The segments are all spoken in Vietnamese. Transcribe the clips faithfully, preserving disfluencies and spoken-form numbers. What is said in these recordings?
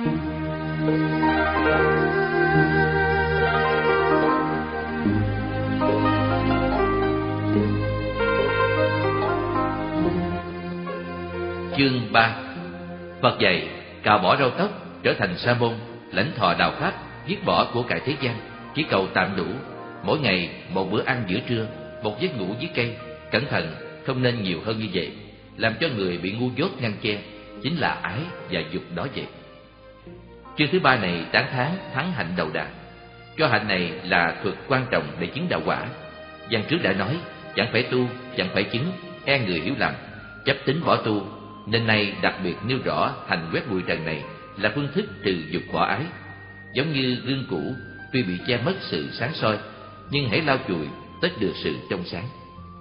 Chương ba. Phật dạy cạo bỏ râu tóc, trở thành sa môn, lãnh thọ đạo pháp, dứt bỏ của cải thế gian, chỉ cầu tạm đủ, mỗi ngày một bữa ăn giữa trưa, một giấc ngủ dưới cây. Cẩn thận, không nên nhiều hơn như vậy, làm cho người bị ngu dốt ngăn che, chính là ái và dục đó vậy. Chương thứ ba này tán thán thắng hạnh đầu đà, cho hạnh này là thuật quan trọng để chứng đạo quả. Văn trước đã nói, chẳng phải tu, chẳng phải chứng, e người hiểu lầm, chấp tính bỏ tu, nên nay đặc biệt nêu rõ hành quét bụi trần này là phương thức trừ dục bỏ ái. Giống như gương cũ, tuy bị che mất sự sáng soi, nhưng hãy lau chùi, tất được sự trong sáng.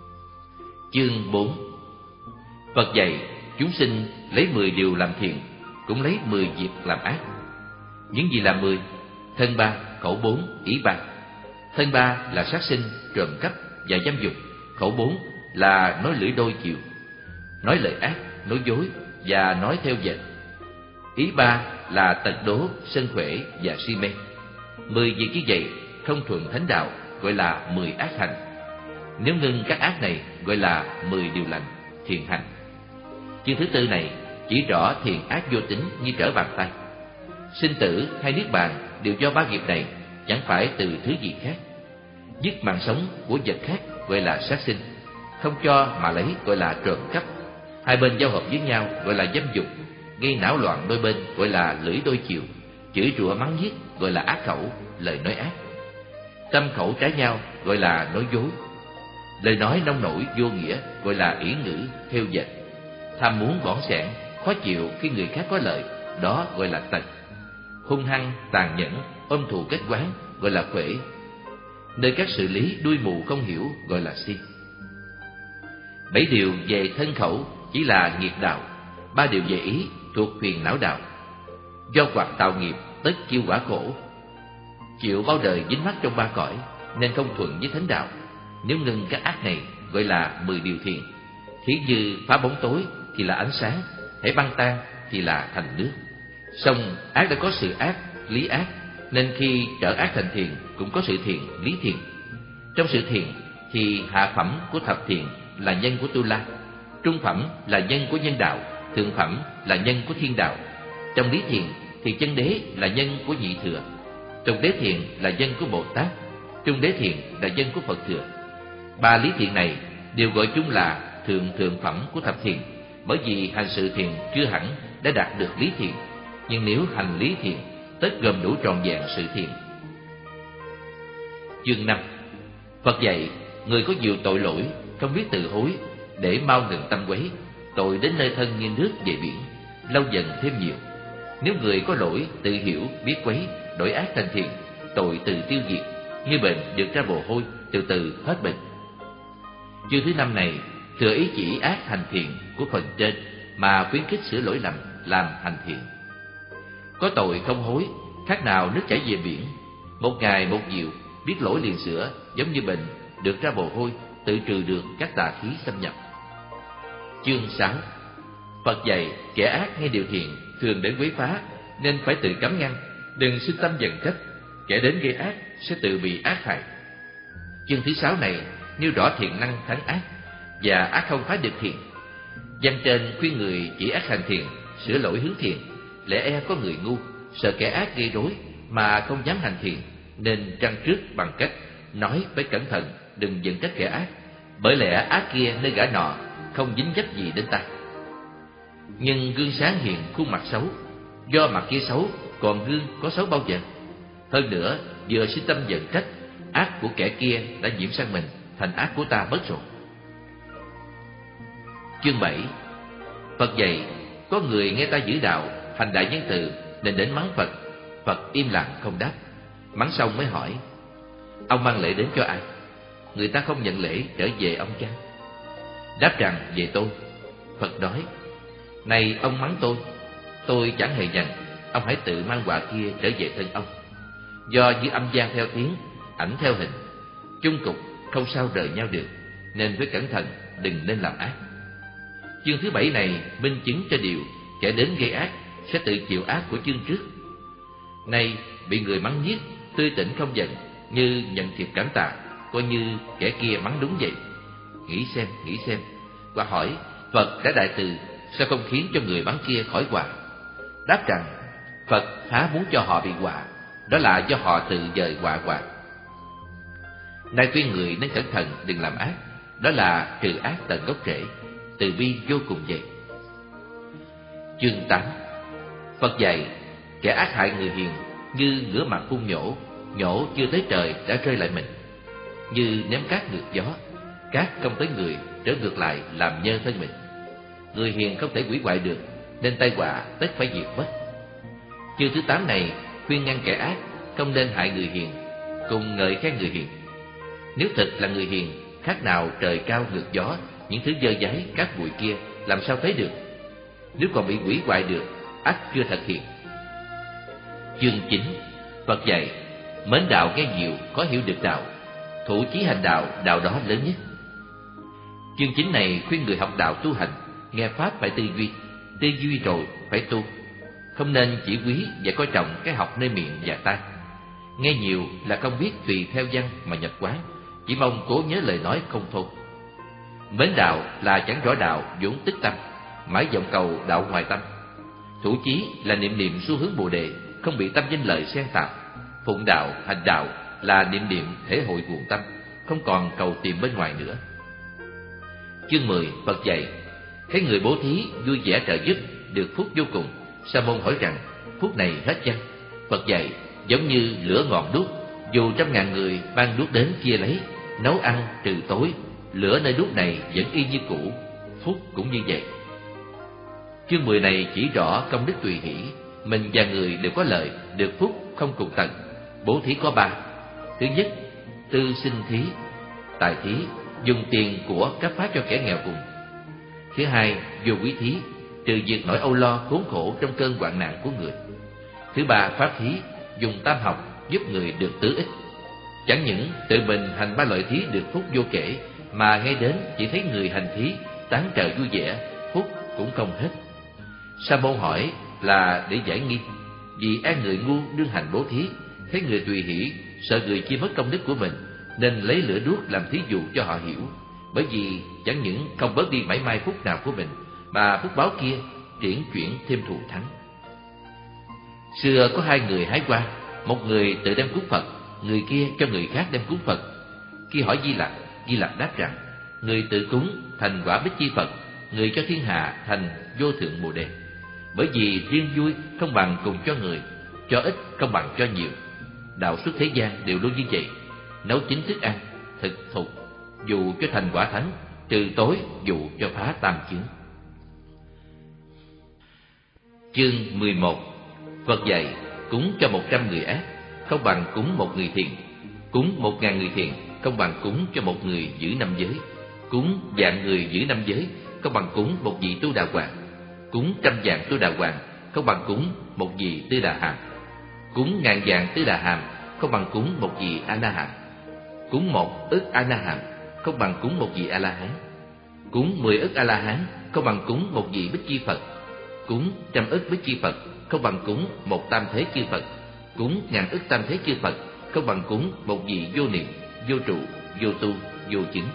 Chương bốn. Phật dạy chúng sinh lấy mười điều làm thiện, cũng lấy mười việc làm ác. Những gì là mười? Thân ba, khẩu bốn, ý ba. Thân ba là sát sinh, trộm cắp và dâm dục. Khẩu bốn là nói lưỡi đôi chiều, nói lời ác, nói dối và nói theo dệt. Ý ba là tật đố, sân khỏe và si mê. Mười việc như vậy không thuận thánh đạo, gọi là mười ác hành. Nếu ngưng các ác này, gọi là mười điều lành, thiện hành. Chương thứ tư này chỉ rõ thiện ác vô tính như trở bàn tay. Sinh tử hay niết bàn đều do ba nghiệp này, chẳng phải từ thứ gì khác. Dứt mạng sống của vật khác gọi là sát sinh, không cho mà lấy gọi là trộm cắp. Hai bên giao hợp với nhau gọi là dâm dục, gây não loạn đôi bên gọi là lưỡi đôi chiều, chửi rủa mắng nhiếc gọi là ác khẩu, lời nói ác. Tâm khẩu trái nhau gọi là nói dối. Lời nói nông nổi vô nghĩa gọi là ỷ ngữ, theo dệt. Tham muốn bỏng sẻn, khó chịu khi người khác có lợi, đó gọi là tật. Hung hăng, tàn nhẫn, ôm thù kết quán gọi là quể. Nơi các sự lý đuôi mù không hiểu gọi là si. Bảy điều về thân khẩu chỉ là nghiệp đạo, ba điều về ý thuộc huyền não đạo. Do hoặc tạo nghiệp tất chiêu quả khổ, chịu bao đời dính mắc trong ba cõi, nên không thuận với thánh đạo. Nếu ngưng các ác này gọi là mười điều thiện. Thí như phá bóng tối thì là ánh sáng, hãy băng tan thì là thành nước. Song ác đã có sự ác, lý ác, nên khi trở ác thành thiện cũng có sự thiện, lý thiện. Trong sự thiện thì hạ phẩm của thập thiện là nhân của Tu La, trung phẩm là nhân của nhân đạo, thượng phẩm là nhân của thiên đạo. Trong lý thiện thì chân đế là nhân của nhị thừa, trung đế thiện là nhân của Bồ Tát, trung đế thiện là nhân của Phật thừa. Ba lý thiện này đều gọi chung là thượng thượng phẩm của thập thiện, bởi vì hành sự thiện chưa hẳn đã đạt được lý thiện, nhưng nếu hành lý thiện tất gồm đủ trọn vẹn sự thiện. Chương năm. Phật dạy người có nhiều tội lỗi không biết từ hối, để mau ngừng tâm quấy, tội đến nơi thân như nước về biển, lâu dần thêm nhiều. Nếu người có lỗi tự hiểu biết quấy, đổi ác thành thiện, tội từ tiêu diệt, như bệnh được ra mồ hôi, từ từ hết bệnh. Chương thứ năm này thừa ý chỉ ác hành thiện của phần trên, mà khuyến khích sửa lỗi lầm làm hành thiện. Có tội không hối, khác nào nước chảy về biển, một ngày một diệu, biết lỗi liền sửa, giống như bệnh được ra mồ hôi, tự trừ được các tà khí xâm nhập. Chương sáu. Phật dạy kẻ ác hay điều thiện thường đến quấy phá, nên phải tự cấm ngăn, đừng sinh tâm giận trách, kẻ đến gây ác sẽ tự bị ác hại. Chương thứ sáu này nêu rõ thiện năng thắng ác, và ác không phá được thiện. Văn trên khuyên người chỉ ác hành thiện, sửa lỗi hướng thiện. Lẽ e có người ngu, sợ kẻ ác gây rối mà không dám hành thiện, nên trăng trước bằng cách nói phải cẩn thận, đừng giận trách kẻ ác, bởi lẽ ác kia nơi gã nọ không dính dấp gì đến ta. Nhưng gương sáng hiện khuôn mặt xấu, do mặt kia xấu, còn gương có xấu bao giờ? Hơn nữa, vừa sinh tâm giận trách, ác của kẻ kia đã nhiễm sang mình, thành ác của ta mất rồi. Chương bảy. Phật dạy có người nghe ta giữ đạo, hành đại nhân từ, nên đến mắng Phật. Phật im lặng không đáp. Mắng xong mới hỏi: ông mang lễ đến cho ai? Người ta không nhận lễ trở về ông chăng? Đáp rằng về tôi. Phật nói: này ông mắng tôi, tôi chẳng hề nhận. Ông hãy tự mang quà kia trở về thân ông. Do như âm gian theo tiếng, ảnh theo hình, chung cục không sao rời nhau được, nên phải cẩn thận, đừng nên làm ác. Chương thứ bảy này minh chứng cho điều kẻ đến gây ác sẽ tự chịu ác của chương trước, Nay bị người mắng nhiếc, tươi tỉnh không giận, như nhận thiệp cảm tạ, coi như kẻ kia mắng đúng vậy. Nghĩ xem, nghĩ xem. Và hỏi, Phật đã đại từ, sao không khiến cho người mắng kia khỏi họa? Đáp rằng, Phật phá muốn cho họ bị họa, đó là do họ tự dời họa hoạn. Nay khuyên người nên cẩn thận đừng làm ác, đó là trừ ác tận gốc rễ, từ bi vô cùng vậy. Chương tám. Phật dạy, kẻ ác hại người hiền như ngửa mặt phun nhổ, nhổ chưa tới trời đã rơi lại mình. Như ném cát ngược gió, cát không tới người, trở ngược lại làm nhơ thân mình. Người hiền không thể hủy hoại được, nên tai họa tất phải diệt mất. Chương thứ tám này khuyên ngăn kẻ ác không nên hại người hiền, cùng ngợi khen người hiền. Nếu thật là người hiền, khác nào trời cao ngược gió, những thứ dơ dáy cát bụi kia làm sao thấy được? Nếu còn bị hủy hoại được, ắt chưa thật hiền. Chương chín. Phật dạy, mến đạo nghe nhiều, có hiểu được đạo, thủ chí hành đạo, đạo đó lớn nhất. Chương chín này khuyên người học đạo tu hành, nghe pháp phải tư duy, tư duy rồi phải tu. Không nên chỉ quý và coi trọng cái học nơi miệng và tai. Nghe nhiều là không biết tùy theo văn mà nhập quán, chỉ mong cố nhớ lời nói không thôi. Mến đạo là chẳng rõ đạo vốn tức tâm, mãi vọng cầu đạo ngoài tâm. Thủ chí là niệm niệm xu hướng Bồ đề, không bị tâm danh lợi xen tạp. Phụng đạo, hành đạo là niệm niệm thể hội nguồn tâm, không còn cầu tìm bên ngoài nữa. Chương mười. Phật dạy, thấy người bố thí vui vẻ trợ giúp được phúc vô cùng. Sa môn hỏi rằng, phúc này hết chăng? Phật dạy, giống như lửa ngọn đuốc, dù trăm ngàn người mang đuốc đến chia lấy, nấu ăn trừ tối, lửa nơi đuốc này vẫn y như cũ, phúc cũng như vậy. Chương mười này chỉ rõ công đức tùy hỷ, mình và người đều có lợi, được phúc không cùng tận. Bố thí có ba. Thứ nhất, tư sinh thí, tài thí, dùng tiền của cấp phát cho kẻ nghèo cùng. Thứ hai, vô quý thí, trừ diệt nỗi âu lo khốn khổ trong cơn hoạn nạn của người. Thứ ba, pháp thí, dùng tam học giúp người được tứ ích. Chẳng những tự mình hành ba loại thí được phúc vô kể, mà ngay đến chỉ thấy người hành thí tán trợ vui vẻ, phúc cũng không hết. Sa môn hỏi là để giải nghi, vì e người ngu đương hành bố thí, thấy người tùy hỷ, sợ người chia mất công đức của mình, nên lấy lửa đuốc làm thí dụ cho họ hiểu. Bởi vì chẳng những không bớt đi mảy may phúc nào của mình, mà phúc báo kia triển chuyển thêm thù thắng. Xưa có hai người hái hoa, một người tự đem cúng Phật, người kia cho người khác đem cúng Phật. Khi hỏi Di Lặc, Di Lặc đáp rằng, người tự cúng thành quả Bích Chi Phật, người cho thiên hạ thành vô thượng Bồ đề. Bởi vì riêng vui không bằng cùng cho người, cho ít không bằng cho nhiều. Đạo xuất thế gian đều luôn như vậy. Nấu chín thức ăn, thực thục, dù cho thành quả thánh, trừ tối dù cho phá tam chướng. Chương mười một. Phật dạy, cúng cho một trăm người ác không bằng cúng một người thiện, cúng một ngàn người thiện không bằng cúng cho một người giữ năm giới, cúng vạn người giữ năm giới không bằng cúng một vị Tu Đà Hoàng, cúng trăm vạn Tu Đà Hoàng không bằng cúng một vị Tư Đà Hàm, cúng ngàn vạn Tư Đà Hàm không bằng cúng một vị A Na Hàm, cúng một ức A Na Hàm không bằng cúng một vị A La Hán, cúng mười ức A La Hán không bằng cúng một vị Bích Chi Phật, cúng trăm ức Bích Chi Phật không bằng cúng một tam thế chư Phật, cúng ngàn ức tam thế chư Phật không bằng cúng một vị vô niệm, vô trụ, vô tu, vô chứng.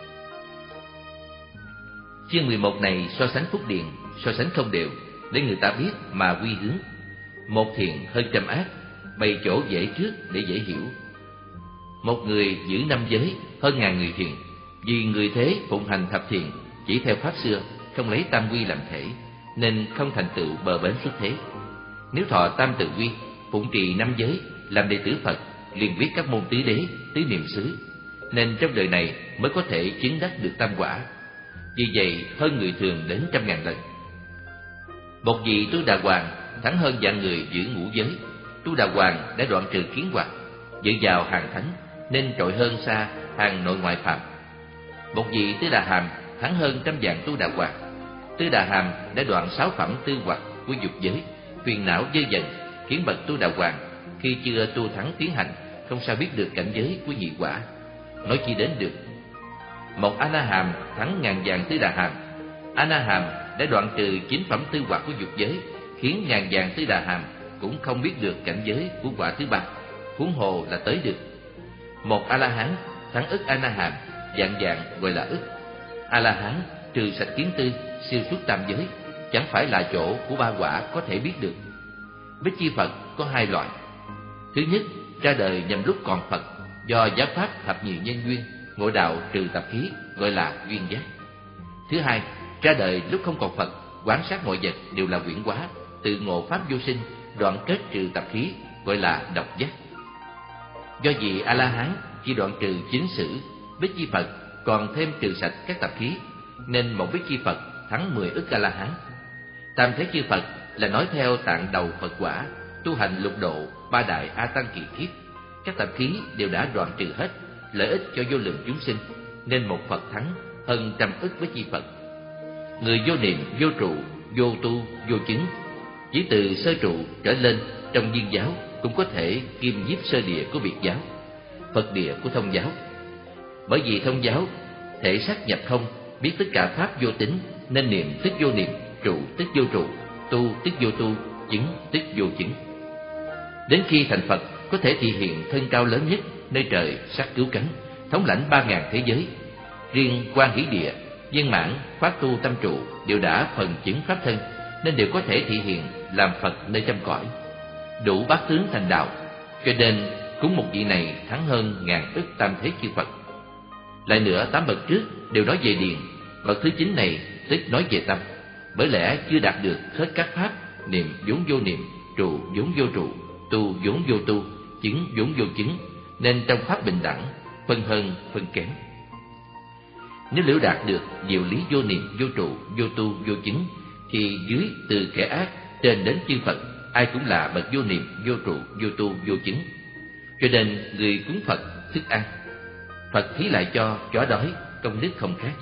Chương mười một này so sánh phúc điền, so sánh không đều, để người ta biết mà quy hướng. Một thiện hơn trăm ác, bày chỗ dễ trước để dễ hiểu. Một người giữ năm giới hơn ngàn người thiện, vì người thế phụng hành thập thiện chỉ theo pháp xưa, không lấy tam quy làm thể, nên không thành tựu bờ bến xuất thế. Nếu thọ tam tự quy, phụng trì năm giới, làm đệ tử Phật, liền biết các môn tứ đế, tứ niệm xứ, nên trong đời này mới có thể chứng đắc được tam quả. Vì vậy hơn người thường đến trăm ngàn lần. Một vị Tu Đà Hoàng thắng hơn vạn người giữ ngũ giới. Tu Đà Hoàng đã đoạn trừ kiến hoặc, dự vào hàng thánh, nên trội hơn xa hàng nội ngoại phạm. Một vị Tư Đà Hàm thắng hơn trăm vạn Tu Đà Hoàng. Tư Đà Hàm đã đoạn sáu phẩm tư hoặc của dục giới, phiền não dơ dần, khiến bậc Tu Đà Hoàng khi chưa tu thắng tiến hành, không sao biết được cảnh giới của nhị quả, nói chi đến được. Một A Na Hàm thắng ngàn vạn Tư Đà Hàm. A Na Hàm đã đoạn trừ chín phẩm tư hoặc của dục giới, khiến ngàn vạn Tư Đà Hàm cũng không biết được cảnh giới của quả thứ ba, huống hồ là tới được. Một A-la-hán thắng ức A-na-hàm, dạng dạng gọi là ức. A-la-hán trừ sạch kiến tư, siêu xuất tam giới, chẳng phải là chỗ của ba quả có thể biết được. Bích chi Phật có hai loại. Thứ nhất, ra đời nhằm lúc còn Phật, do giáo pháp thập nhị nhân duyên, ngộ đạo trừ tập khí, gọi là duyên giác. Thứ hai, ra đời lúc không còn Phật, quán sát mọi vật đều là huyễn hóa, tự ngộ pháp vô sinh, đoạn kết trừ tập khí, gọi là độc giác. Do vì A-la-hán chỉ đoạn trừ chính sử, Bích chi Phật còn thêm trừ sạch các tập khí, nên một Bích chi Phật thắng mười ức A-la-hán. Tam thế chư Phật là nói theo tạng đầu Phật quả, tu hành lục độ ba đại A Tăng kỳ kiếp, các tập khí đều đã đoạn trừ hết, lợi ích cho vô lượng chúng sinh, nên một Phật thắng hơn trăm ức Bích chi Phật. Người vô niệm, vô trụ, vô tu, vô chứng, chỉ từ sơ trụ trở lên trong viên giáo cũng có thể kiêm nhiếp sơ địa của Biệt giáo, Phật địa của Thông giáo. Bởi vì Thông giáo thể xác nhập không, biết tất cả pháp vô tính, nên niệm tức vô niệm, trụ tức vô trụ, tu tức vô tu, chứng tức vô chứng. Đến khi thành Phật, có thể thị hiện thân cao lớn nhất nơi trời sắc cứu cánh, thống lãnh ba ngàn thế giới. Riêng Quan Hỷ Địa, viên mãn, phát tu tâm trụ đều đã phần chứng pháp thân, nên đều có thể thị hiện làm Phật nơi trăm cõi, đủ bát tướng thành đạo. Cho nên cúng một vị này thắng hơn ngàn ức tam thế chư Phật. Lại nữa, tám bậc trước đều nói về điền, bậc thứ chín này tức nói về tâm. Bởi lẽ chưa đạt được hết các pháp, niệm vốn vô niệm, trụ vốn vô trụ, tu vốn vô tu, chứng vốn vô chứng, nên trong pháp bình đẳng, phân hơn phân kém. Nếu liễu đạt được diệu lý vô niệm, vô trụ, vô tu, vô chứng, thì dưới từ kẻ ác trên đến chư Phật, ai cũng là bậc vô niệm, vô trụ, vô tu, vô chứng. Cho nên người cúng Phật thức ăn, Phật thí lại cho chó đói, công đức không khác.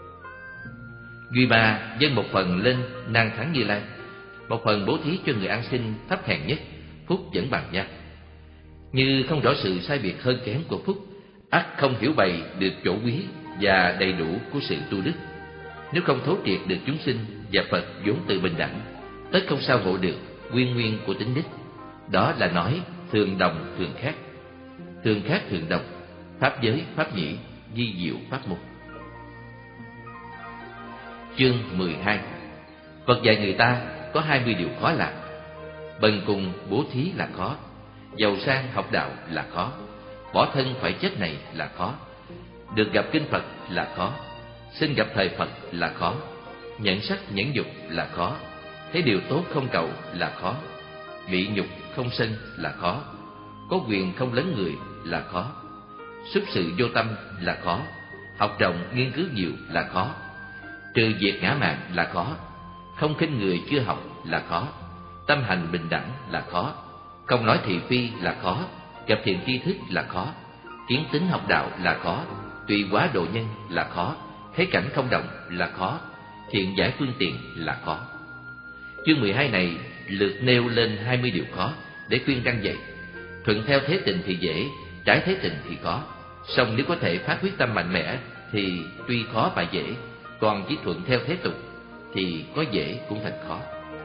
Duy ba dâng một phần lên nan thắng Như Lai, một phần bố thí cho người ăn xin thấp hèn nhất, phúc vẫn bằng nhau. Như không rõ sự sai biệt hơn kém của phúc, ắt không hiểu bày được chỗ quý và đầy đủ của sự tu đức. Nếu không thấu triệt được chúng sinh và Phật vốn tự bình đẳng, tất không sao ngộ được nguyên nguyên của tính đích. Đó là nói thường đồng thường khác, thường khác thường đồng, pháp giới pháp nhĩ, di diệu pháp mục. Chương mười hai. Phật dạy người ta có hai mươi điều khó làm. Bần cùng bố thí là khó, giàu sang học đạo là khó, bỏ thân phải chết này là khó, được gặp kinh Phật là khó, xin gặp thời Phật là khó, nhẫn sắc nhẫn dục là khó, thấy điều tốt không cầu là khó, bị nhục không sân là khó, có quyền không lấn người là khó, xuất sự vô tâm là khó, học rộng nghiên cứu nhiều là khó, trừ diệt ngã mạn là khó, không khinh người chưa học là khó, tâm hành bình đẳng là khó, không nói thị phi là khó, gặp thiện tri thức là khó, kiến tính học đạo là khó, tùy hóa độ nhân là khó, thấy cảnh không động là khó, thiện giải phương tiện là khó. Chương mười hai này lượt nêu lên hai mươi điều khó để khuyên răn dạy. Thuận theo thế tình thì dễ, trái thế tình thì khó. Song nếu có thể phát quyết tâm mạnh mẽ thì tuy khó mà dễ, còn chỉ thuận theo thế tục thì có dễ cũng thành khó.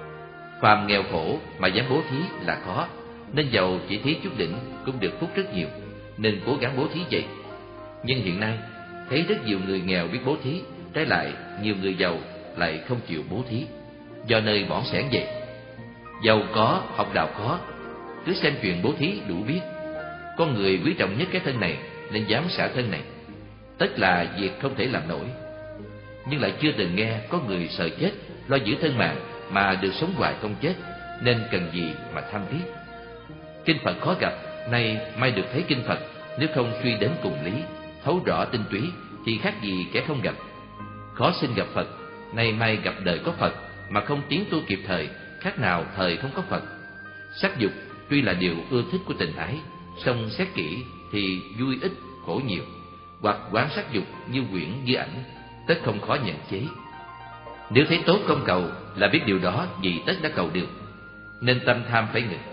Phàm nghèo khổ mà dám bố thí là khó, nên giàu chỉ thí chút đỉnh cũng được phúc rất nhiều, nên cố gắng bố thí vậy. Nhưng hiện nay thấy rất nhiều người nghèo biết bố thí, trái lại nhiều người giàu lại không chịu bố thí, do nơi bỏn sẻn vậy. Giàu có, học đạo có, cứ xem chuyện bố thí đủ biết. Con người quý trọng nhất cái thân này nên dám xả thân này, tất là việc không thể làm nổi. Nhưng lại chưa từng nghe có người sợ chết, lo giữ thân mạng mà được sống hoài không chết, nên cần gì mà tham thiết. Kinh Phật khó gặp, nay mai được thấy kinh Phật, nếu không suy đến cùng lý, thấu rõ tinh túy thì khác gì kẻ không gặp. Khó xin gặp Phật, nay mai gặp đời có Phật mà không tiến tu kịp thời, khác nào thời không có Phật. Sắc dục tuy là điều ưa thích của tình ái, song xét kỹ thì vui ít khổ nhiều, hoặc quán sắc dục như quyển như ảnh, tất không khó nhận chế. Nếu thấy tốt không cầu là biết điều đó vì tất đã cầu được, nên tâm tham phải ngừng.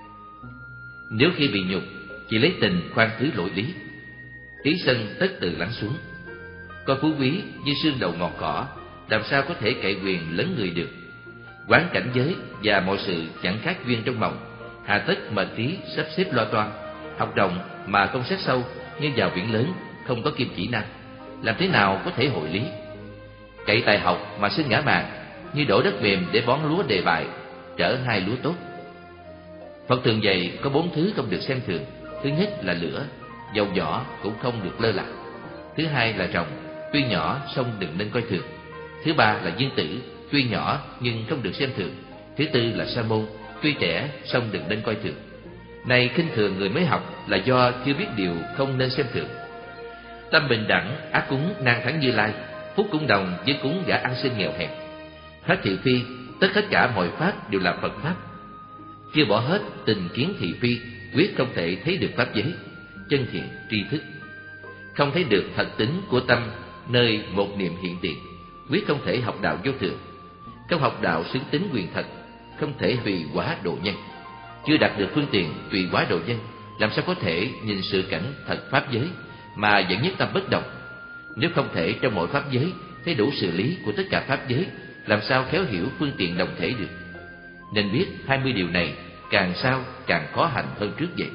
Nếu khi bị nhục chỉ lấy tình khoan thứ lỗi lý, ý sân tất tự lắng xuống. Coi phú quý như xương đầu ngọn cỏ, làm sao có thể cậy quyền lấn người được. Quán cảnh giới và mọi sự chẳng khác duyên trong mộng, hà tất mệt trí sắp xếp lo toan. Học rộng mà không xét sâu, như vào biển lớn không có kim chỉ nam, làm thế nào có thể hội lý? Cậy tài học mà sinh ngã mạn, như đổ đất mềm để bón lúa đề bại, trở hai lúa tốt. Phật thường dạy có bốn thứ không được xem thường. Thứ nhất là lửa, dầu vỏ cũng không được lơ là. Thứ hai là rồng, tuy nhỏ song đừng nên coi thường. Thứ ba là dương tử, tuy nhỏ nhưng không được xem thường. Thứ tư là sa môn, tuy trẻ song đừng nên coi thường. Này khinh thường người mới học là do chưa biết điều không nên xem thường. Tâm bình đẳng, ác cúng nan thắng Như Lai, phúc cũng đồng với cúng gã ăn xin nghèo hèn. Hết thị phi, tất hết cả mọi pháp đều là Phật pháp. Chưa bỏ hết tình kiến thị phi, quyết không thể thấy được pháp giới, chân thiện tri thức. Không thấy được thật tính của tâm nơi một niệm hiện tiền, quyết không thể học đạo vô thượng. Không học đạo xứng tính quyền thật, không thể tùy hóa độ nhân. Chưa đạt được phương tiện tùy hóa độ nhân, làm sao có thể nhìn sự cảnh thật pháp giới mà vẫn nhất tâm bất động? Nếu không thể trong mọi pháp giới thấy đủ sự lý của tất cả pháp giới, làm sao khéo hiểu phương tiện đồng thể được? Nên biết hai mươi điều này càng sau càng khó hành hơn trước vậy.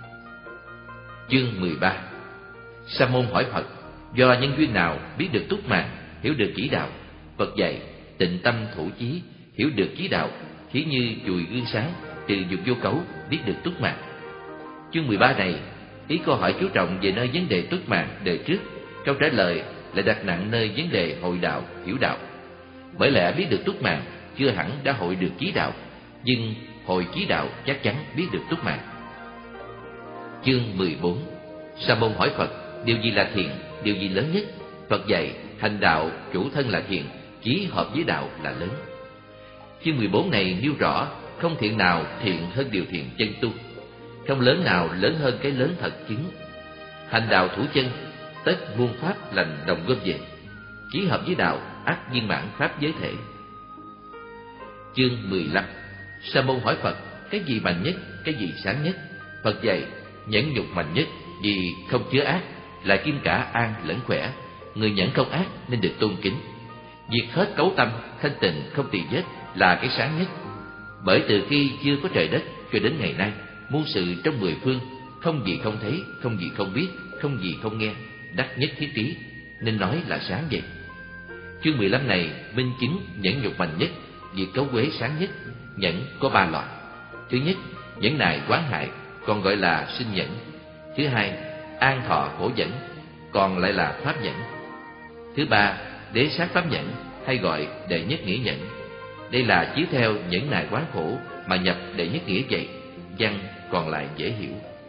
Chương mười ba. Sa môn hỏi Phật: do nhân duyên nào biết được túc mạng, hiểu được chỉ đạo? Phật dạy: tịnh tâm thủ chí, hiểu được chí đạo, thí như chùi gương sáng, trừ dục vô cấu, biết được túc mạng. Chương mười ba này, ý câu hỏi chú trọng về nơi vấn đề túc mạng đời trước, câu trả lời lại đặt nặng nơi vấn đề hội đạo, hiểu đạo. Bởi lẽ biết được túc mạng chưa hẳn đã hội được chí đạo, nhưng hội chí đạo chắc chắn biết được túc mạng. Chương mười bốn. Sa môn hỏi Phật: điều gì là thiện, điều gì lớn nhất? Phật dạy: hành đạo chủ thân là thiện, chí hợp với đạo là lớn. Chương mười bốn này nêu rõ không thiện nào thiện hơn điều thiện chân tu, không lớn nào lớn hơn cái lớn thật chứng. Hành đạo thủ chân, tất muôn pháp lành đồng gom về, chí hợp với đạo, ắt viên mãn pháp giới thể. Chương mười lăm. Sa môn hỏi Phật: cái gì mạnh nhất, cái gì sáng nhất? Phật dạy: nhẫn nhục mạnh nhất, vì không chứa ác, là kim cả an lẫn khỏe. Người nhẫn không ác nên được tôn kính. Diệt hết cấu tâm, thanh tịnh không tỳ vết là cái sáng nhất. Bởi từ khi chưa có trời đất cho đến ngày nay, muôn sự trong mười phương, không gì không thấy, không gì không biết, không gì không nghe, đắc nhất thiết trí, nên nói là sáng vậy. Chương mười lăm này minh chứng nhẫn nhục mạnh nhất, diệt cấu uế sáng nhất. Nhẫn có ba loại. Thứ nhất, nhẫn nại quán hại, còn gọi là sinh nhẫn. Thứ hai, an thọ khổ nhẫn, còn lại là pháp nhẫn. Thứ ba, đế sát pháp nhẫn, hay gọi đệ nhất nghĩa nhẫn. Đây là chiếu theo nhẫn nại quán khổ mà nhập đệ nhất nghĩa vậy, văn còn lại dễ hiểu.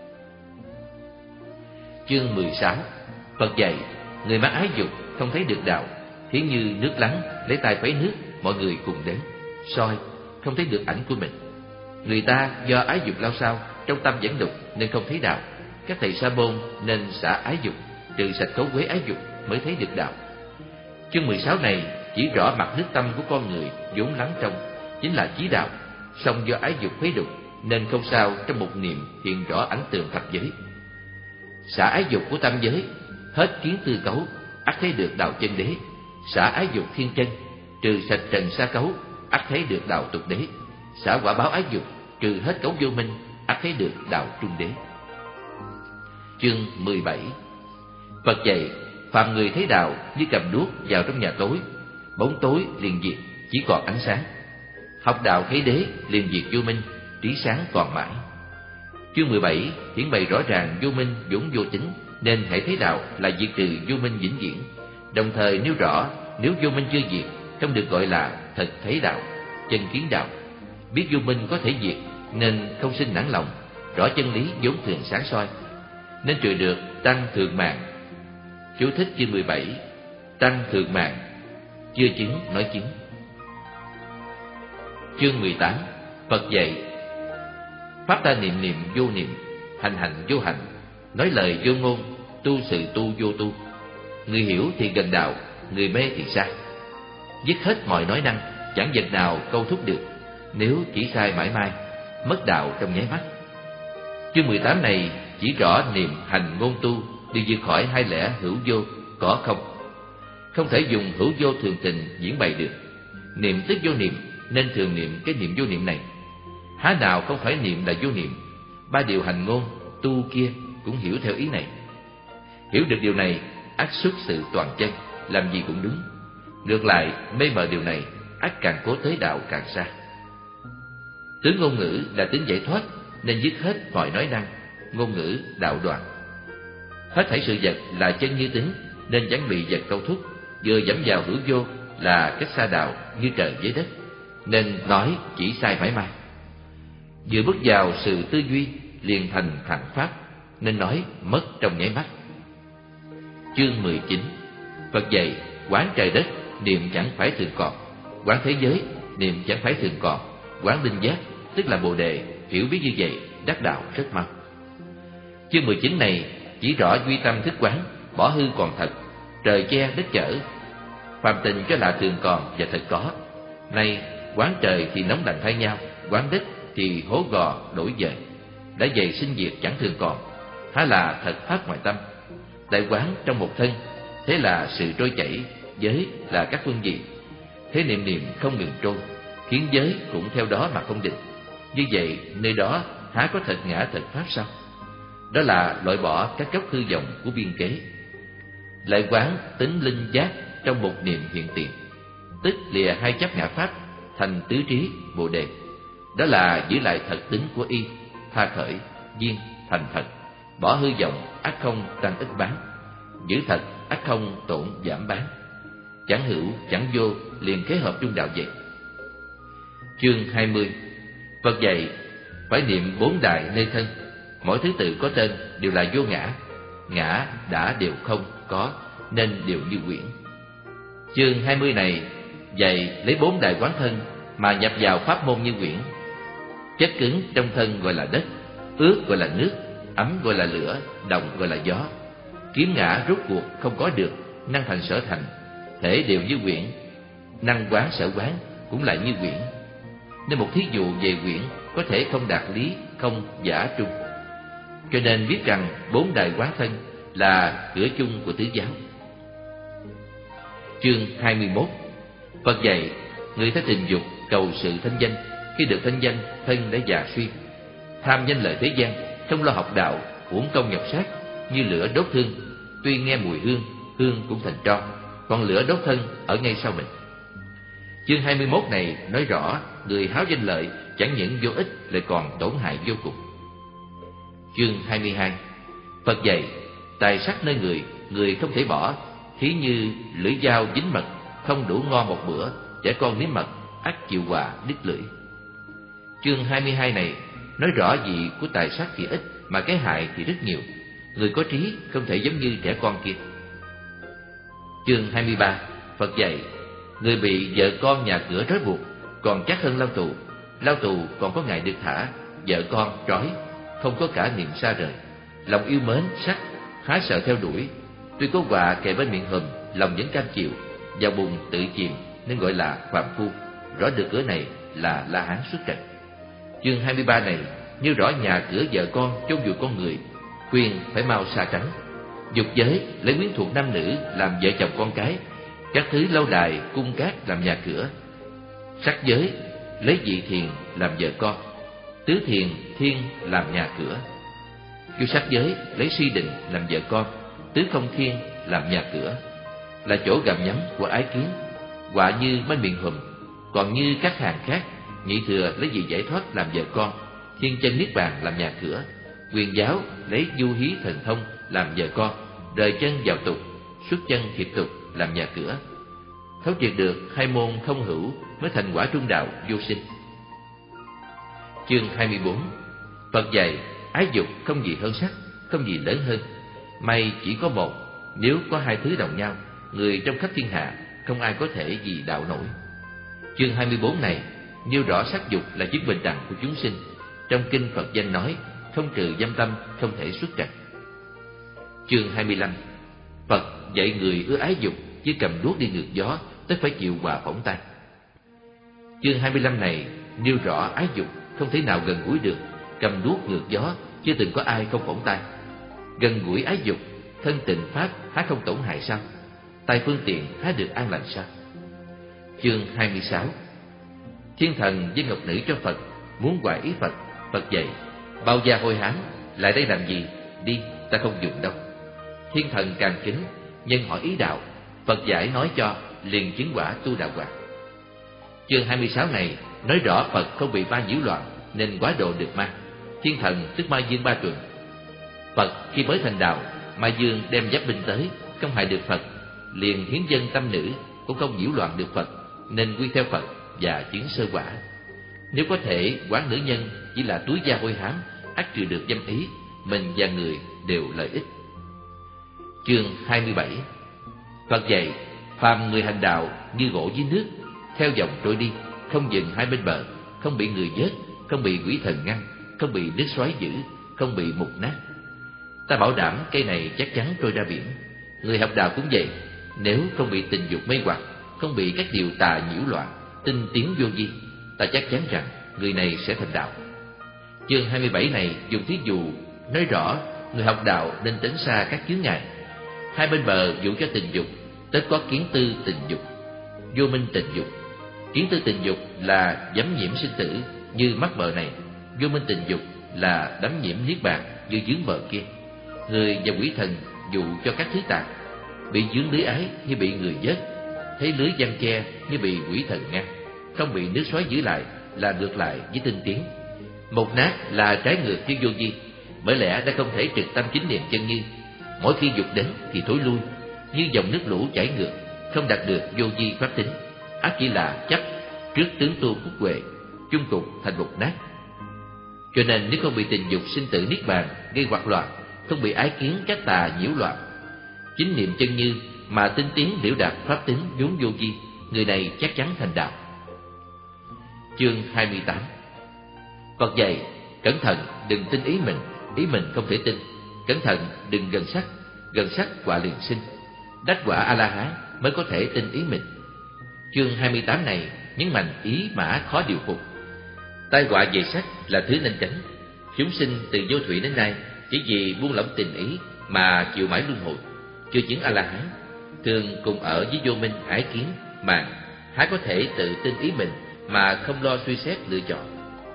Chương mười sáu. Phật dạy: người mang ái dục không thấy được đạo, thí như nước lắng lấy tay khuấy nước, mọi người cùng đến soi, không thấy được ảnh của mình. Người ta do ái dục lao sao, trong tâm vẫn đục nên không thấy đạo. Các thầy sa môn nên xả ái dục, trừ sạch cấu uế ái dục mới thấy được đạo. Chương mười sáu này chỉ rõ mặt nước tâm của con người vốn lắng trong, chính là chí đạo, song do ái dục khuấy đục nên không sao trong một niệm hiện rõ ảnh tường thập giới. Xả ái dục của tâm giới, hết kiến tư cấu, ắt thấy được đạo chân đế. Xả ái dục thiên chân, trừ sạch trần sa cấu, ắt thấy được đạo tục đế. Xả quả báo ái dục, trừ hết cấu vô minh, ắt thấy được đạo trung đế. Chương mười bảy. Phật dạy: phàm người thấy đạo như cầm đuốc vào trong nhà tối, bóng tối liền diệt, chỉ còn ánh sáng. Học đạo thấy đế liền diệt vô minh, trí sáng còn mãi. Chương mười bảy hiển bày rõ ràng vô minh vốn vô tính, nên hãy thấy đạo là diệt trừ vô minh vĩnh viễn. Đồng thời nêu rõ nếu vô minh chưa diệt, không được gọi là thật thấy đạo, chân kiến đạo. Biết vô minh có thể diệt nên không sinh nản lòng, rõ chân lý vốn thường sáng soi, nên trừ được tăng thượng mạng. Chú thích chương mười bảy. Tăng thượng mạng, chưa chứng nói chứng. Chương mười tám. Phật dạy: pháp ta niệm niệm vô niệm, hành hành vô hành, nói lời vô ngôn, tu sự tu vô tu. Người hiểu thì gần đạo, người mê thì xa. Dứt hết mọi nói năng, chẳng vật nào câu thúc được. Nếu chỉ sai mãi mãi, mất đạo trong nháy mắt. Chương mười tám này chỉ rõ niệm hành ngôn tu đều vượt khỏi hai lẽ hữu vô, có không. Không thể dùng hữu vô thường tình diễn bày được. Niệm tức vô niệm, nên thường niệm cái niệm vô niệm này. Há nào không phải niệm là vô niệm? Ba điều hành ngôn tu kia cũng hiểu theo ý này. Hiểu được điều này, ắt xuất sự toàn chân, làm gì cũng đúng. Ngược lại, mê mờ điều này, ắt càng cố tới đạo càng xa. Tướng ngôn ngữ là tính giải thoát, nên dứt hết mọi nói năng, ngôn ngữ đạo đoạn. Hết thảy sự vật là chân như tính, nên chẳng bị vật câu thúc. Vừa dẫm vào hữu vô là cách xa đạo như trời với đất, nên nói chỉ sai mãi mãi. Vừa bước vào sự tư duy liền thành thẳng pháp, nên nói mất trong nháy mắt. Chương mười chín. Phật dạy quán trời đất, niệm chẳng phải thường còn; quán thế giới, niệm chẳng phải thường còn; quán linh giác, tức là Bồ đề, hiểu biết như vậy, đắc đạo rất mau. Chương mười chín này chỉ rõ duy tâm thức quán, bỏ hư còn thật, trời che đất chở, phàm tình cho là thường còn và thật có. Nay quán trời thì nóng lạnh thay nhau, quán đất thì hố gò đổi dời. Đã vậy sinh diệt chẳng thường còn, há là thật pháp ngoại tâm. Đại quán trong một thân, thế là sự trôi chảy, giới là các phương diện. Thế niệm niệm không ngừng trôi, khiến giới cũng theo đó mà không định. Như vậy nơi đó há có thật ngã thật pháp sao? Đó là loại bỏ các gốc hư vọng của biên kế. Lại quán tính linh giác trong một niệm hiện tiền, tức lìa hai chấp ngã pháp, thành tứ trí Bồ đề. Đó là giữ lại thật tính của y, tha khởi duyên thành thật, bỏ hư vọng ắt không tăng ít bán, giữ thật ắt không tổn giảm bán. Chẳng hữu chẳng vô, liền kế hợp trung đạo vậy. Chương hai mươi. Phật dạy phải niệm bốn đại nơi thân, mỗi thứ tự có tên đều là vô ngã. Ngã đã đều không có, nên đều như quyển. Chương hai mươi này dạy lấy bốn đại quán thân mà nhập vào pháp môn như quyển. Chất cứng trong thân gọi là đất, ướt gọi là nước, ấm gọi là lửa, đồng gọi là gió. Kiếm ngã rốt cuộc không có được, năng thành sở thành, thể đều như quyển. Năng quán sở quán cũng lại như quyển. Nên một thí dụ về quyển có thể không đạt lý, không giả trung. Cho nên biết rằng bốn đại quán thân là cửa chung của tứ giáo. Chương hai mươi mốt. Phật dạy người thấy tình dục cầu sự thanh danh, khi được thanh danh thân đã già suy. Tham danh lợi thế gian, không lo học đạo, uổng công nhọc sát, như lửa đốt hương. Tuy nghe mùi hương, hương cũng thành tro, còn lửa đốt thân ở ngay sau mình. Chương hai mươi mốt này nói rõ người háo danh lợi chẳng những vô ích lại còn tổn hại vô cùng. Chương hai mươi hai. Phật dạy tài sắc nơi người, người không thể bỏ, thí như lưỡi dao dính mật, không đủ ngon một bữa, trẻ con nếm mật ắt chịu hòa đứt lưỡi. Chương hai mươi hai này nói rõ vị của tài sắc thì ít mà cái hại thì rất nhiều. Người có trí không thể giống như trẻ con kia. Chương hai mươi ba. Phật dạy người bị vợ con nhà cửa trói buộc còn chắc hơn lao tù. Lao tù còn có ngày được thả, vợ con trói không có cả niệm xa rời. Lòng yêu mến sắc há sợ theo đuổi. Tuy có họa kề bên miệng hùm, lòng vẫn cam chịu. Vào bùn tự chìm nên gọi là phàm phu. Rõ được cửa này là La Hán xuất trần. Chương hai mươi ba này nêu rõ nhà cửa vợ con chôn vùi con người, khuyên phải mau xa tránh. Dục giới lấy quyến thuộc nam nữ làm vợ chồng con cái, các thứ lâu đài cung cát làm nhà cửa. Sắc giới lấy dị thiền làm vợ con, tứ thiền thiên làm nhà cửa. Vô sắc giới lấy si định làm vợ con, tứ không thiên làm nhà cửa. Là chỗ gặm nhấm của ái kiến, họa như bên miệng hùm. Còn như các hàng khác, nhị thừa lấy gì giải thoát làm vợ con, thiên chân niết bàn làm nhà cửa. Quyền giáo lấy du hí thần thông làm vợ con, rời chân vào tục, xuất chân thiệt tục làm nhà cửa. Thấu triệt được hai môn không hữu mới thành quả trung đạo vô sinh. Chương hai mươi bốn. Phật dạy ái dục không gì hơn sắc, không gì lớn hơn. May chỉ có một, nếu có hai thứ đồng nhau, người trong khắp thiên hạ không ai có thể gì đạo nổi. Chương hai mươi bốn này nêu rõ sắc dục là chứng bình đẳng của chúng sinh. Trong kinh Phật danh nói không trừ dâm tâm không thể xuất trần. Chương hai mươi lăm. Phật dạy người ưa ái dục chứ cầm đuốc đi ngược gió, tất phải chịu hòa phỏng tan. Chương hai mươi lăm này nêu rõ ái dục không thể nào gần gũi được, cầm đuốc ngược gió chưa từng có ai không phỏng tan. Gần gũi ái dục, thân tịnh pháp há không tổn hại sao? Tay phương tiện há được an lành sao? Chương hai mươi sáu. Thiên thần với ngọc nữ cho Phật muốn hoại ý Phật. Phật dạy: bao gia hôi hám, lại đây làm gì? Đi, ta không dùng đâu. Thiên thần càng kính, nhân hỏi ý đạo. Phật giải nói cho, liền chứng quả tu đạo quả. Chương hai mươi sáu này nói rõ Phật không bị ma nhiễu loạn nên quá độ được ma. Thiên thần tức ma dương ba tuần. Phật khi mới thành đạo, ma dương đem giáp binh tới, không hại được Phật, liền hiến dân tâm nữ cũng không nhiễu loạn được Phật, nên quy theo Phật và chứng sơ quả. Nếu có thể quán nữ nhân chỉ là túi da hôi hám, ắt trừ được dâm ý, mình và người đều lợi ích. Chương hai mươi bảy. Phật dạy: phàm người hành đạo như gỗ dưới nước, theo dòng trôi đi, không dừng hai bên bờ, không bị người vớt, không bị quỷ thần ngăn, không bị nước xoáy giữ, không bị mục nát. Ta bảo đảm cây này chắc chắn trôi ra biển. Người học đạo cũng vậy, nếu không bị tình dục mê hoặc, không bị các điều tà nhiễu loạn, tinh tiến vô vi, ta chắc chắn rằng người này sẽ thành đạo. Chương hai mươi bảy này dùng thí dụ nói rõ người học đạo nên tránh xa các chướng ngại. Hai bên bờ dụ cho tình dục, tất có kiến tư tình dục, vô minh tình dục. Kiến tư tình dục là dẫm nhiễm sinh tử như mắc bờ này, vô minh tình dục là đắm nhiễm niết bàn như dướng bờ kia. Người và quỷ thần dụ cho các thứ tà, bị dướng lưới ái như bị người vớt, thấy lưới giăng che như bị quỷ thần ngăn, không bị nước xoáy giữ lại là ngược lại với tinh tiến. Một nát là trái ngược với vô vi, bởi lẽ đã không thể trực tâm chính niệm chân như. Mỗi khi dục đến thì thối lui, như dòng nước lũ chảy ngược, không đạt được vô vi pháp tính, ác chỉ là chấp trước tướng tu phúc huệ, chung cục thành một nát. Cho nên nếu không bị tình dục sinh tử niết bàn gây hoạt loạn, không bị ái kiến các tà nhiễu loạn, chính niệm chân như mà tinh tiến liễu đạt pháp tính vốn vô vi, người này chắc chắn thành đạo. Chương hai mươi tám. Phật dạy: cẩn thận đừng tin ý mình, ý mình không thể tin. Cẩn thận đừng gần sắc, gần sắc quả liền sinh. Đắc quả A La Hán mới có thể tin ý mình. Chương hai mươi tám này nhấn mạnh ý mã khó điều phục. Tai họa về sắc là thứ nên tránh. Chúng sinh từ vô thủy đến nay chỉ vì buông lỏng tình ý mà chịu mãi luân hồi. Chưa chứng A La Hán, thường cùng ở với vô minh ái kiến màng, há có thể tự tin ý mình mà không lo suy xét lựa chọn.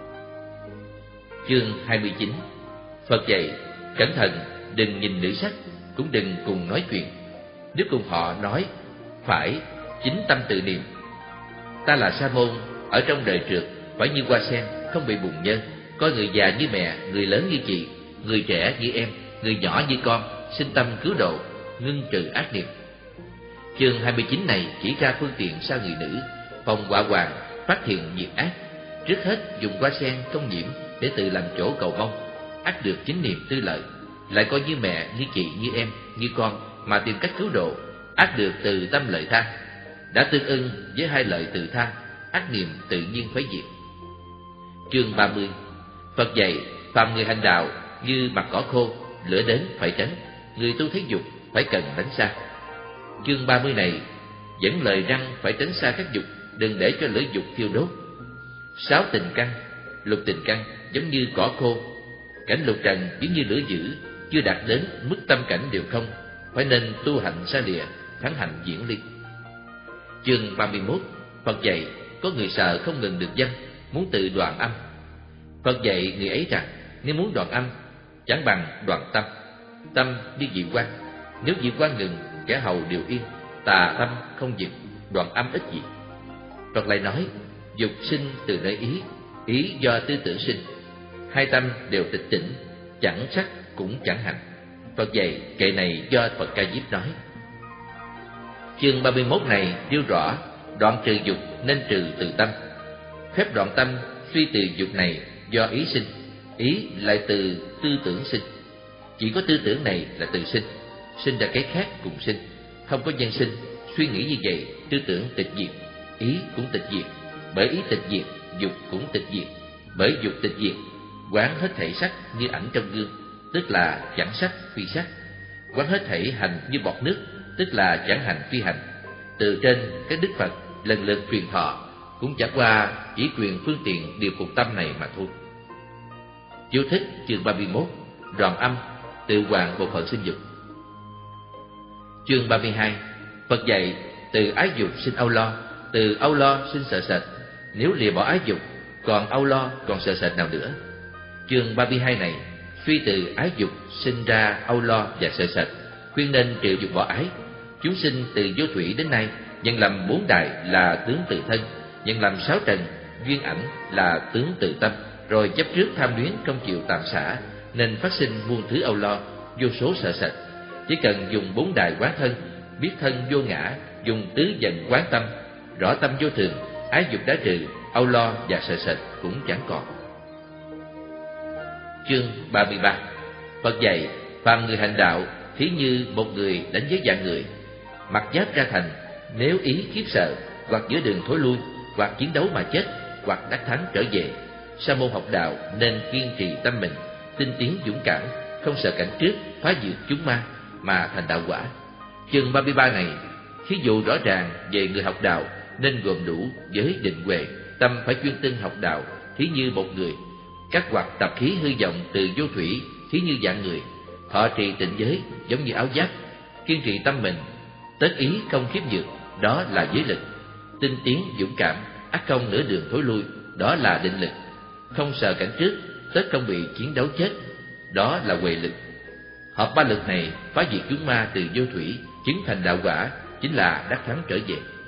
Chương hai mươi chín. Phật dạy: cẩn thận đừng nhìn nữ sắc, cũng đừng cùng nói chuyện. Nếu cùng họ nói, phải chính tâm tự niệm: ta là Sa môn, ở trong đời trượt, phải như hoa sen, không bị bùn nhơ, coi người già như mẹ, người lớn như chị, người trẻ như em, người nhỏ như con, sinh tâm cứu độ, ngưng trừ ác niệm. Chương hai mươi chín này chỉ ra phương tiện sao người nữ phòng họa hoàng, phát hiện nghiệp ác. Trước hết dùng hoa sen không nhiễm để tự làm chỗ cầu mong, ắt được chính niệm tư lợi. Lại coi như mẹ, như chị, như em, như con mà tìm cách cứu độ, ắt được từ tâm lợi tha. Đã tương ưng với hai lợi tự tha, ác niệm tự nhiên phải diệt. Chương ba mươi. Phật dạy: phàm người hành đạo như mặt cỏ khô, lửa đến phải tránh, người tu thế dục phải cần tránh xa. Chương ba mươi này dẫn lời răng phải tránh xa các dục, đừng để cho lửa dục thiêu đốt. Sáu tình căn, lục tình căn giống như cỏ khô, cảnh lục trần giống như lửa dữ, chưa đạt đến mức tâm cảnh đều không, phải nên tu hạnh xa lìa, thắng hạnh diễn ly. Chương ba mươi mốt. Phật dạy: có người sợ không ngừng được dâm, muốn tự đoạn âm. Phật dạy người ấy rằng nếu muốn đoạn âm, chẳng bằng đoạn tâm. Tâm như diệu quang, nếu diệu quang ngừng, kẻ hầu đều yên. Tà tâm không dừng, đoạn âm ít gì. Phật lại nói: dục sinh từ nơi ý, ý do tư tưởng sinh. Hai tâm đều tịch tỉnh, chẳng sắc cũng chẳng hành. Phật dạy kệ này do Phật Ca Diếp nói. Chương ba mươi mốt này nêu rõ đoạn trừ dục nên trừ từ tâm. Phép đoạn tâm suy từ dục này do ý sinh, ý lại từ tư tưởng sinh. Chỉ có tư tưởng này là từ sinh, sinh ra cái khác cùng sinh. Không có nhân sinh, suy nghĩ như vậy, tư tưởng tịch diệt, ý cũng tịch diệt. Bởi ý tịch diệt, dục cũng tịch diệt. Bởi dục tịch diệt, quán hết thảy sắc như ảnh trong gương, tức là chẳng sắc phi sắc. Quán hết thảy hành như bọt nước, tức là chẳng hành phi hành. Từ trên các đức Phật lần lượt truyền thọ, cũng chẳng qua chỉ truyền phương tiện điều phục tâm này mà thôi. Chú thích chương ba mươi mốt. Đoạn âm tự hoàn bộ phận sinh dục. Chương ba mươi hai. Phật dạy từ ái dục sinh âu lo, từ âu lo sinh sợ sệt. Nếu lìa bỏ ái dục, còn âu lo, còn sợ sệt nào nữa. Chương ba mươi hai này suy từ ái dục sinh ra âu lo và sợ sệt, khuyên nên trừ dục bỏ ái. Chúng sinh từ vô thủy đến nay nhận lầm bốn đại là tướng tự thân, nhận lầm sáu trần duyên ảnh là tướng tự tâm, rồi chấp trước tham luyến không chịu tạm xả, nên phát sinh muôn thứ âu lo, vô số sợ sệt. Chỉ cần dùng bốn đại quán thân, biết thân vô ngã, dùng tứ dần quán tâm, rõ tâm vô thường, ái dục đã trừ, âu lo và sợ sệt cũng chẳng còn. Chương ba mươi ba. Phật dạy phàm người hành đạo thí như một người đánh với vạn người, mặc giáp ra thành, nếu ý khiếp sợ, hoặc giữa đường thối lui, hoặc chiến đấu mà chết, hoặc đắc thắng trở về. Sa môn học đạo nên kiên trì tâm mình, tinh tiến dũng cảm, không sợ cảnh trước, phá diệt chúng ma mà thành đạo quả. Chương ba mươi ba này thí dụ rõ ràng về người học đạo nên gồm đủ giới định huệ, tâm phải chuyên tinh học đạo thí như một người, các hoặc tập khí hư vọng từ vô thủy thí như vạn người. Họ trì tịnh giới giống như áo giáp, kiên trì tâm mình, tất ý không khiếp nhược, đó là giới lực. Tinh tiến dũng cảm, ắt không nửa đường thối lui, đó là định lực. Không sợ cảnh trước, tất không bị chiến đấu chết, đó là huệ lực. Hợp ba lực này phá diệt chúng ma từ vô thủy, chứng thành đạo quả, chính là đắc thắng trở về.